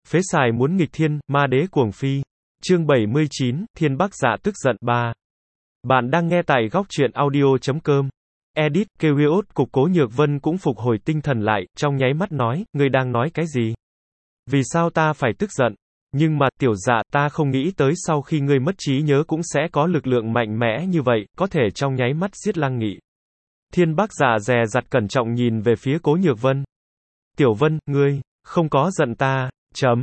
Phế xài muốn nghịch thiên, ma đế cuồng phi. Chương 79, Thiên Bắc Dạ tức giận 3. Bạn đang nghe tại góc truyện audio.com. Edit, Keriot, cục Cố Nhược Vân cũng phục hồi tinh thần lại, trong nháy mắt nói, ngươi đang nói cái gì? Vì sao ta phải tức giận? Nhưng mà, tiểu dạ, ta không nghĩ tới sau khi ngươi mất trí nhớ cũng sẽ có lực lượng mạnh mẽ như vậy, có thể trong nháy mắt giết Lăng Nghị. Thiên Bắc Dạ dè dặt cẩn trọng nhìn về phía Cố Nhược Vân. Tiểu Vân, ngươi, không có giận ta,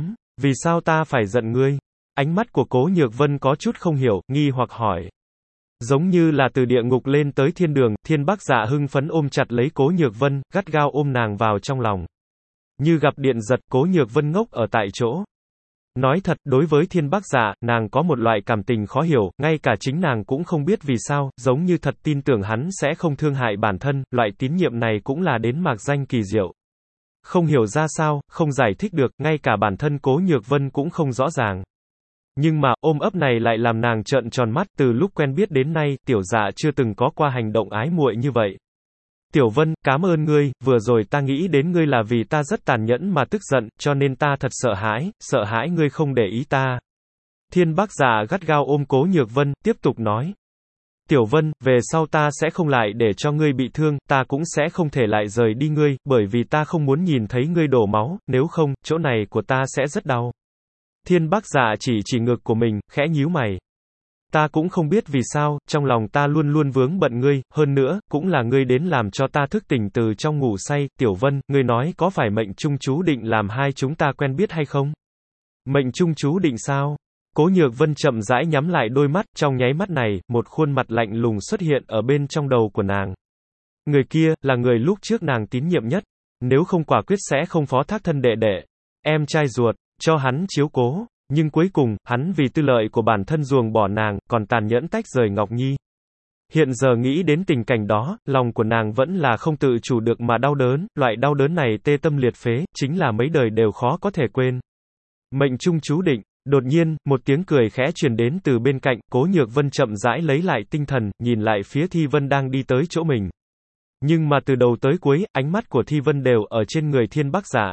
vì sao ta phải giận ngươi? Ánh mắt của Cố Nhược Vân có chút không hiểu, nghi hoặc hỏi. Giống như là từ địa ngục lên tới thiên đường, Thiên Bắc Dạ hưng phấn ôm chặt lấy Cố Nhược Vân, gắt gao ôm nàng vào trong lòng. Như gặp điện giật, Cố Nhược Vân ngốc ở tại chỗ. Nói thật, đối với Thiên Bắc Dạ, nàng có một loại cảm tình khó hiểu, ngay cả chính nàng cũng không biết vì sao, giống như thật tin tưởng hắn sẽ không thương hại bản thân, loại tín nhiệm này cũng là đến mạc danh kỳ diệu. Không hiểu ra sao, không giải thích được, ngay cả bản thân Cố Nhược Vân cũng không rõ ràng. Nhưng mà, ôm ấp này lại làm nàng trợn tròn mắt, từ lúc quen biết đến nay, tiểu dạ chưa từng có qua hành động ái muội như vậy. Tiểu Vân, cảm ơn ngươi, vừa rồi ta nghĩ đến ngươi là vì ta rất tàn nhẫn mà tức giận, cho nên ta thật sợ hãi ngươi không để ý ta. Thiên Bắc Dạ gắt gao ôm Cố Nhược Vân, tiếp tục nói. Tiểu Vân, về sau ta sẽ không lại để cho ngươi bị thương, ta cũng sẽ không thể lại rời đi ngươi, bởi vì ta không muốn nhìn thấy ngươi đổ máu, nếu không, chỗ này của ta sẽ rất đau. Thiên Bắc Dạ chỉ ngực của mình, khẽ nhíu mày. Ta cũng không biết vì sao, trong lòng ta luôn luôn vướng bận ngươi, hơn nữa, cũng là ngươi đến làm cho ta thức tỉnh từ trong ngủ say. Tiểu Vân, ngươi nói có phải mệnh trung chú định làm hai chúng ta quen biết hay không? Mệnh trung chú định sao? Cố Nhược Vân chậm rãi nhắm lại đôi mắt, trong nháy mắt này, một khuôn mặt lạnh lùng xuất hiện ở bên trong đầu của nàng. Người kia, là người lúc trước nàng tín nhiệm nhất. Nếu không quả quyết sẽ không phó thác thân đệ đệ, em trai ruột, cho hắn chiếu cố. Nhưng cuối cùng, hắn vì tư lợi của bản thân ruồng bỏ nàng, còn tàn nhẫn tách rời Ngọc Nhi. Hiện giờ nghĩ đến tình cảnh đó, lòng của nàng vẫn là không tự chủ được mà đau đớn, loại đau đớn này tê tâm liệt phế, chính là mấy đời đều khó có thể quên. Mệnh trung chú định. Đột nhiên, một tiếng cười khẽ truyền đến từ bên cạnh, Cố Nhược Vân chậm rãi lấy lại tinh thần, nhìn lại phía Thi Vân đang đi tới chỗ mình. Nhưng mà từ đầu tới cuối, ánh mắt của Thi Vân đều ở trên người Thiên Bắc Dạ.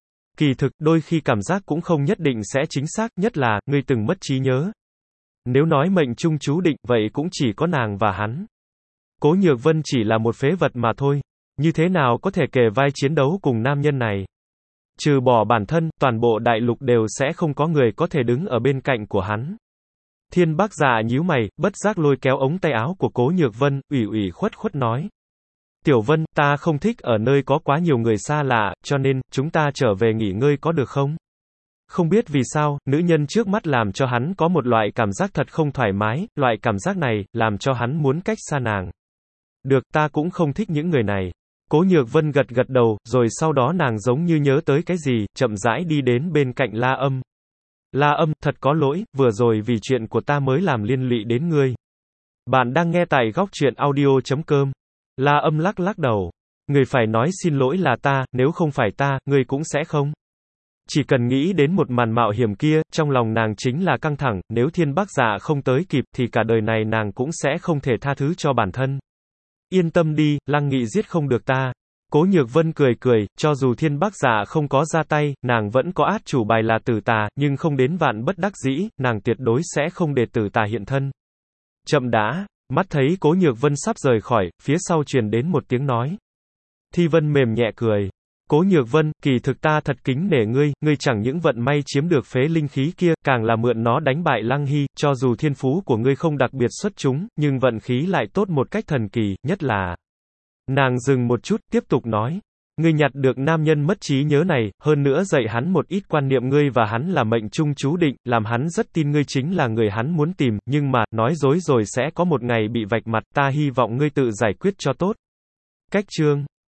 Kỳ thực, đôi khi cảm giác cũng không nhất định sẽ chính xác, nhất là, ngươi từng mất trí nhớ. Nếu nói mệnh trung chú định, vậy cũng chỉ có nàng và hắn. Cố Nhược Vân chỉ là một phế vật mà thôi. Như thế nào có thể kề vai chiến đấu cùng nam nhân này? Trừ bỏ bản thân, toàn bộ đại lục đều sẽ không có người có thể đứng ở bên cạnh của hắn. Thiên Bắc Dạ nhíu mày, bất giác lôi kéo ống tay áo của Cố Nhược Vân, ủy khuất nói. Tiểu Vân, ta không thích ở nơi có quá nhiều người xa lạ, cho nên, chúng ta trở về nghỉ ngơi có được không? Không biết vì sao, nữ nhân trước mắt làm cho hắn có một loại cảm giác thật không thoải mái, loại cảm giác này, làm cho hắn muốn cách xa nàng. Được, ta cũng không thích những người này. Cố Nhược Vân gật đầu, rồi sau đó nàng giống như nhớ tới cái gì, chậm rãi đi đến bên cạnh La Âm. La Âm, thật có lỗi, vừa rồi vì chuyện của ta mới làm liên lụy đến ngươi. Bạn đang nghe tại góc truyện audio.com. La Âm lắc đầu. Người phải nói xin lỗi là ta, nếu không phải ta, ngươi cũng sẽ không. Chỉ cần nghĩ đến một màn mạo hiểm kia, trong lòng nàng chính là căng thẳng, nếu Thiên Bắc Dạ không tới kịp thì cả đời này nàng cũng sẽ không thể tha thứ cho bản thân. Yên tâm đi, Lăng Nghị giết không được ta. Cố Nhược Vân cười, cho dù Thiên Bắc Dạ không có ra tay, nàng vẫn có át chủ bài là Tử Tà, nhưng không đến vạn bất đắc dĩ, nàng tuyệt đối sẽ không để Tử Tà hiện thân. Chậm đã, mắt thấy Cố Nhược Vân sắp rời khỏi, phía sau truyền đến một tiếng nói. Thi Vân mềm nhẹ cười. Cố Nhược Vân, kỳ thực ta thật kính nể ngươi chẳng những vận may chiếm được phế linh khí kia, càng là mượn nó đánh bại Lăng Hy, cho dù thiên phú của ngươi không đặc biệt xuất chúng, nhưng vận khí lại tốt một cách thần kỳ, nhất là... Nàng dừng một chút, tiếp tục nói. Ngươi nhặt được nam nhân mất trí nhớ này, hơn nữa dạy hắn một ít quan niệm ngươi và hắn là mệnh trung chú định, làm hắn rất tin ngươi chính là người hắn muốn tìm, nhưng mà, nói dối rồi sẽ có một ngày bị vạch mặt, ta hy vọng ngươi tự giải quyết cho tốt. Cách chương